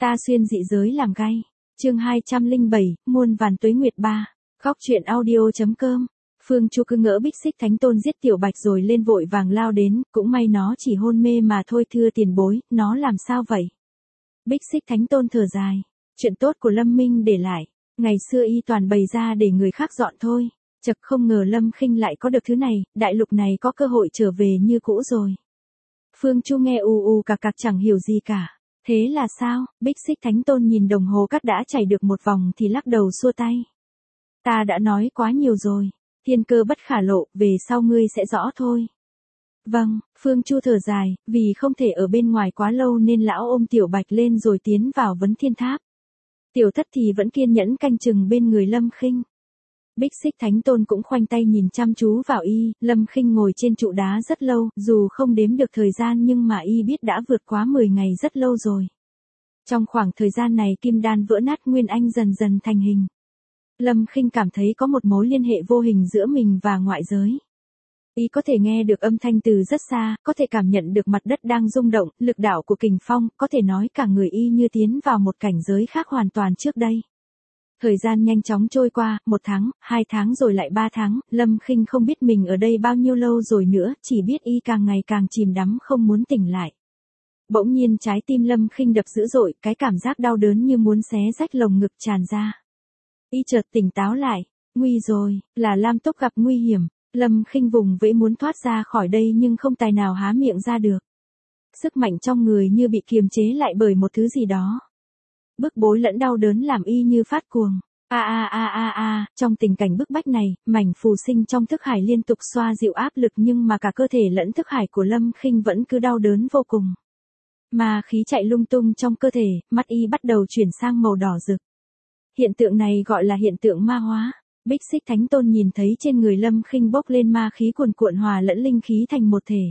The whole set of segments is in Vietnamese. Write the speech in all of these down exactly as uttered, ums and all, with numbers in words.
Ta xuyên dị giới làm gay. Chương hai trăm lẻ bảy, muôn vàn tuế nguyệt ba. Khóc chuyện audio.com. Phương Chu cứ ngỡ Bích Xích Thánh Tôn giết Tiểu Bạch rồi lên vội vàng lao đến, cũng may nó chỉ hôn mê mà thôi thưa tiền bối, nó làm sao vậy? Bích Xích Thánh Tôn thở dài. Chuyện tốt của Lâm Minh để lại, ngày xưa y toàn bày ra để người khác dọn thôi. Chật không ngờ Lâm Khinh lại có được thứ này, đại lục này có cơ hội trở về như cũ rồi. Phương Chu nghe ù ù cạc cạc chẳng hiểu gì cả. Thế là sao? Bích Xích Thánh Tôn nhìn đồng hồ cát đã chảy được một vòng thì lắc đầu xua tay. Ta đã nói quá nhiều rồi. Thiên cơ bất khả lộ, về sau ngươi sẽ rõ thôi. Vâng, Phương Chu thở dài, vì không thể ở bên ngoài quá lâu nên lão ôm Tiểu Bạch lên rồi tiến vào vấn thiên tháp. Tiểu Thất thì vẫn kiên nhẫn canh chừng bên người Lâm Khinh. Bích Xích Thánh Tôn cũng khoanh tay nhìn chăm chú vào y, Lâm Khinh ngồi trên trụ đá rất lâu, dù không đếm được thời gian nhưng mà y biết đã vượt quá mười ngày rất lâu rồi. Trong khoảng thời gian này kim đan vỡ nát Nguyên Anh dần dần thành hình. Lâm Khinh cảm thấy có một mối liên hệ vô hình giữa mình và ngoại giới. Y có thể nghe được âm thanh từ rất xa, có thể cảm nhận được mặt đất đang rung động, lực đạo của kình phong, có thể nói cả người y như tiến vào một cảnh giới khác hoàn toàn trước đây. Thời gian nhanh chóng trôi qua, một tháng, hai tháng rồi lại ba tháng, Lâm Khinh không biết mình ở đây bao nhiêu lâu rồi nữa, chỉ biết y càng ngày càng chìm đắm không muốn tỉnh lại. Bỗng nhiên trái tim Lâm Khinh đập dữ dội, cái cảm giác đau đớn như muốn xé rách lồng ngực tràn ra. Y chợt tỉnh táo lại, nguy rồi, là Lam Túc gặp nguy hiểm, Lâm Khinh vùng vẫy muốn thoát ra khỏi đây nhưng không tài nào há miệng ra được. Sức mạnh trong người như bị kiềm chế lại bởi một thứ gì đó. Bức bối lẫn đau đớn làm y như phát cuồng. A a a a a, trong tình cảnh bức bách này, mảnh phù sinh trong thức hải liên tục xoa dịu áp lực nhưng mà cả cơ thể lẫn thức hải của Lâm Khinh vẫn cứ đau đớn vô cùng. Mà khí chạy lung tung trong cơ thể, mắt y bắt đầu chuyển sang màu đỏ rực. Hiện tượng này gọi là hiện tượng ma hóa. Bích Xích Thánh Tôn nhìn thấy trên người Lâm Khinh bốc lên ma khí cuồn cuộn hòa lẫn linh khí thành một thể.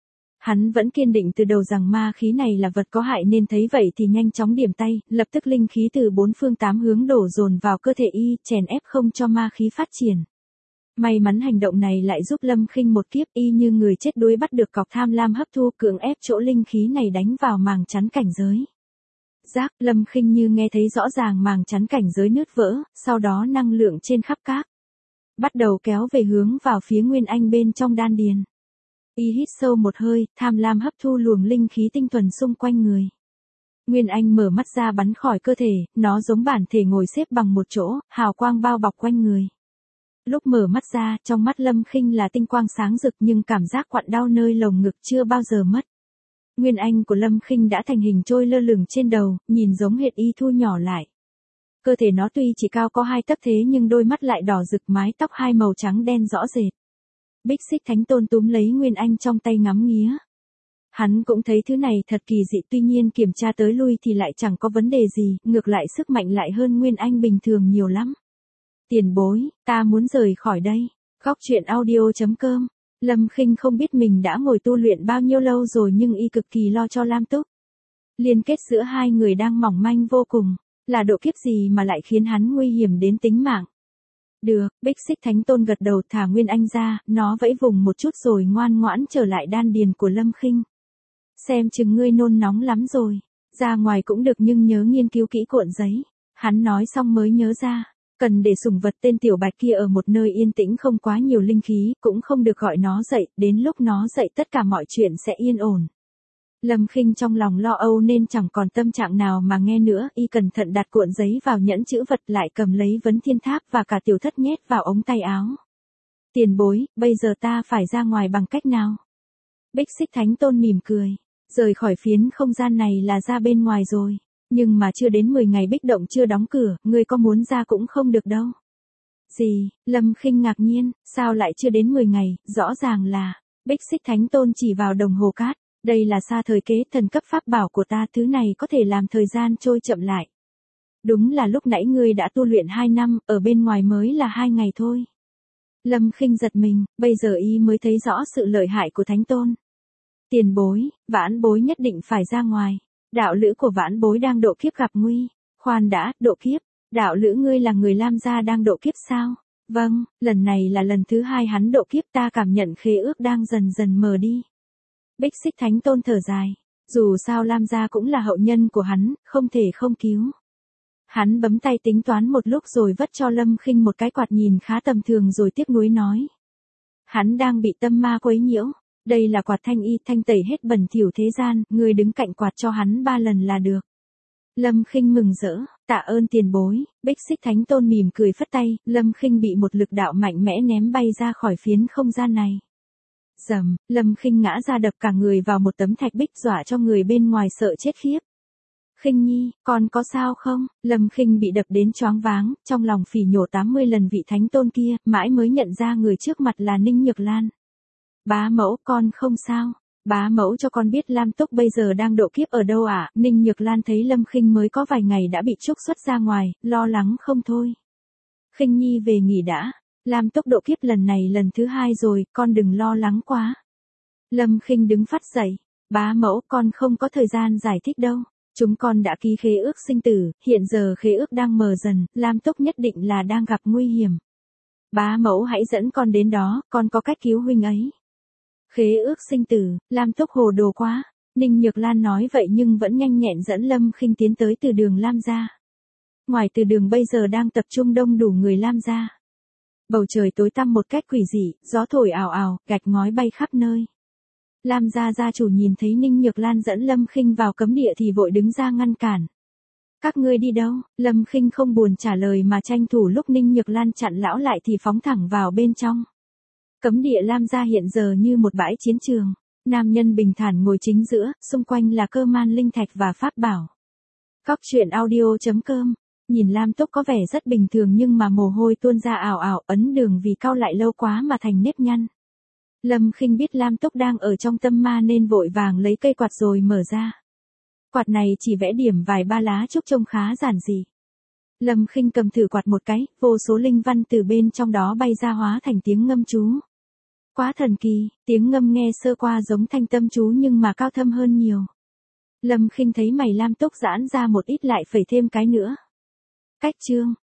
Hắn vẫn kiên định từ đầu rằng ma khí này là vật có hại nên thấy vậy thì nhanh chóng điểm tay, lập tức linh khí từ bốn phương tám hướng đổ dồn vào cơ thể y, chèn ép không cho ma khí phát triển. May mắn hành động này lại giúp Lâm Khinh một kiếp y như người chết đuối bắt được cọc tham lam hấp thu cưỡng ép chỗ linh khí này đánh vào màng chắn cảnh giới. Giác, Lâm Khinh như nghe thấy rõ ràng màng chắn cảnh giới nứt vỡ, sau đó năng lượng trên khắp các bắt đầu kéo về hướng vào phía Nguyên Anh bên trong đan điền. Y hít sâu một hơi, tham lam hấp thu luồng linh khí tinh thuần xung quanh người. Nguyên Anh mở mắt ra bắn khỏi cơ thể, nó giống bản thể ngồi xếp bằng một chỗ, hào quang bao bọc quanh người. Lúc mở mắt ra, trong mắt Lâm Khinh là tinh quang sáng rực nhưng cảm giác quặn đau nơi lồng ngực chưa bao giờ mất. Nguyên Anh của Lâm Khinh đã thành hình trôi lơ lửng trên đầu, nhìn giống hệt y thu nhỏ lại. Cơ thể nó tuy chỉ cao có hai tấc thế nhưng đôi mắt lại đỏ rực, mái tóc hai màu trắng đen rõ rệt. Bích Xích Thánh Tôn túm lấy Nguyên Anh trong tay ngắm nghía. Hắn cũng thấy thứ này thật kỳ dị, tuy nhiên kiểm tra tới lui thì lại chẳng có vấn đề gì, ngược lại sức mạnh lại hơn Nguyên Anh bình thường nhiều lắm. Tiền bối, ta muốn rời khỏi đây. Khóc chuyện audio.com. Lâm Khinh không biết mình đã ngồi tu luyện bao nhiêu lâu rồi nhưng y cực kỳ lo cho Lam Túc. Liên kết giữa hai người đang mỏng manh vô cùng, là độ kiếp gì mà lại khiến hắn nguy hiểm đến tính mạng. Được, Bích Xích Thánh Tôn gật đầu thả Nguyên Anh ra, nó vẫy vùng một chút rồi ngoan ngoãn trở lại đan điền của Lâm Khinh. Xem chừng ngươi nôn nóng lắm rồi, ra ngoài cũng được nhưng nhớ nghiên cứu kỹ cuộn giấy. Hắn nói xong mới nhớ ra, cần để sủng vật tên Tiểu Bạch kia ở một nơi yên tĩnh không quá nhiều linh khí, cũng không được gọi nó dậy, đến lúc nó dậy tất cả mọi chuyện sẽ yên ổn. Lâm Khinh trong lòng lo âu nên chẳng còn tâm trạng nào mà nghe nữa, y cẩn thận đặt cuộn giấy vào nhẫn chữ vật lại cầm lấy vấn thiên tháp và cả Tiểu Thất nhét vào ống tay áo. Tiền bối, bây giờ ta phải ra ngoài bằng cách nào? Bích Xích Thánh Tôn mỉm cười, rời khỏi phiến không gian này là ra bên ngoài rồi, nhưng mà chưa đến mười ngày bích động chưa đóng cửa, ngươi có muốn ra cũng không được đâu. Gì? Lâm Khinh ngạc nhiên, sao lại chưa đến mười ngày, rõ ràng là, Bích Xích Thánh Tôn chỉ vào đồng hồ cát. Đây là sa thời kế thần cấp pháp bảo của ta, thứ này có thể làm thời gian trôi chậm lại. Đúng là lúc nãy ngươi đã tu luyện hai năm, ở bên ngoài mới là hai ngày thôi. Lâm Khinh giật mình, bây giờ y mới thấy rõ sự lợi hại của Thánh Tôn. Tiền bối, Vãn Bối nhất định phải ra ngoài. Đạo lữ của Vãn Bối đang độ kiếp gặp nguy. Khoan đã, độ kiếp. Đạo lữ ngươi là người Lam gia đang độ kiếp sao? Vâng, lần này là lần thứ hai hắn độ kiếp, ta cảm nhận khế ước đang dần dần mờ đi. Bích Xích Thánh Tôn thở dài. Dù sao Lam gia cũng là hậu nhân của hắn, không thể không cứu. Hắn bấm tay tính toán một lúc rồi vất cho Lâm Khinh một cái quạt nhìn khá tầm thường rồi tiếc nuối nói. Hắn đang bị tâm ma quấy nhiễu, đây là quạt thanh y thanh tẩy hết bẩn thỉu thế gian, ngươi đứng cạnh quạt cho hắn ba lần là được. Lâm Khinh mừng rỡ, tạ ơn tiền bối, Bích Xích Thánh Tôn mỉm cười phất tay, Lâm Khinh bị một lực đạo mạnh mẽ ném bay ra khỏi phiến không gian này. Dầm, Lâm Khinh ngã ra đập cả người vào một tấm thạch bích dọa cho người bên ngoài sợ chết khiếp. Khinh Nhi, con có sao không? Lâm Khinh bị đập đến choáng váng, trong lòng phỉ nhổ tám mươi lần vị Thánh Tôn kia, mãi mới nhận ra người trước mặt là Ninh Nhược Lan. Bá mẫu, con không sao. Bá mẫu cho con biết Lam Túc bây giờ đang độ kiếp ở đâu ạ? À? Ninh Nhược Lan thấy Lâm Khinh mới có vài ngày đã bị trục xuất ra ngoài, lo lắng không thôi. Khinh Nhi về nghỉ đã. Lam Túc độ kiếp lần này lần thứ hai rồi, con đừng lo lắng quá. Lâm Khinh đứng phát dậy. Bá mẫu, con không có thời gian giải thích đâu. Chúng con đã ký khế ước sinh tử, hiện giờ khế ước đang mờ dần, Lam Túc nhất định là đang gặp nguy hiểm. Bá mẫu hãy dẫn con đến đó, con có cách cứu huynh ấy. Khế ước sinh tử, Lam Túc hồ đồ quá. Ninh Nhược Lan nói vậy nhưng vẫn nhanh nhẹn dẫn Lâm Khinh tiến tới từ đường Lam gia. Ngoài từ đường bây giờ đang tập trung đông đủ người Lam gia. Bầu trời tối tăm một cách quỷ dị, gió thổi ào ào, gạch ngói bay khắp nơi. Lam gia gia chủ nhìn thấy Ninh Nhược Lan dẫn Lâm Khinh vào cấm địa thì vội đứng ra ngăn cản. Các ngươi đi đâu? Lâm Khinh không buồn trả lời mà tranh thủ lúc Ninh Nhược Lan chặn lão lại thì phóng thẳng vào bên trong. Cấm địa Lam gia hiện giờ như một bãi chiến trường. Nam nhân bình thản ngồi chính giữa, xung quanh là cơ man linh thạch và pháp bảo. Góc truyện audio chấm com. Nhìn Lam Túc có vẻ rất bình thường nhưng mà mồ hôi tuôn ra ảo ảo, ấn đường vì cau lại lâu quá mà thành nếp nhăn. Lâm Khinh biết Lam Túc đang ở trong tâm ma nên vội vàng lấy cây quạt rồi mở ra. Quạt này chỉ vẽ điểm vài ba lá trúc trông khá giản dị. Lâm Khinh cầm thử quạt một cái, vô số linh văn từ bên trong đó bay ra hóa thành tiếng ngâm chú. Quá thần kỳ, tiếng ngâm nghe sơ qua giống thanh tâm chú nhưng mà cao thâm hơn nhiều. Lâm Khinh thấy mày Lam Túc giãn ra một ít lại phẩy thêm cái nữa. Cách chương